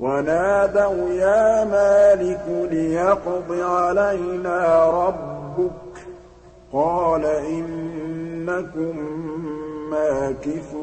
وَنَادَوْا يَا مَالِكُ لِيَقْضِ عَلَيْنَا رَبُّكَ ۖ قَالَ إِنَّكُم مَّاكِثُونَ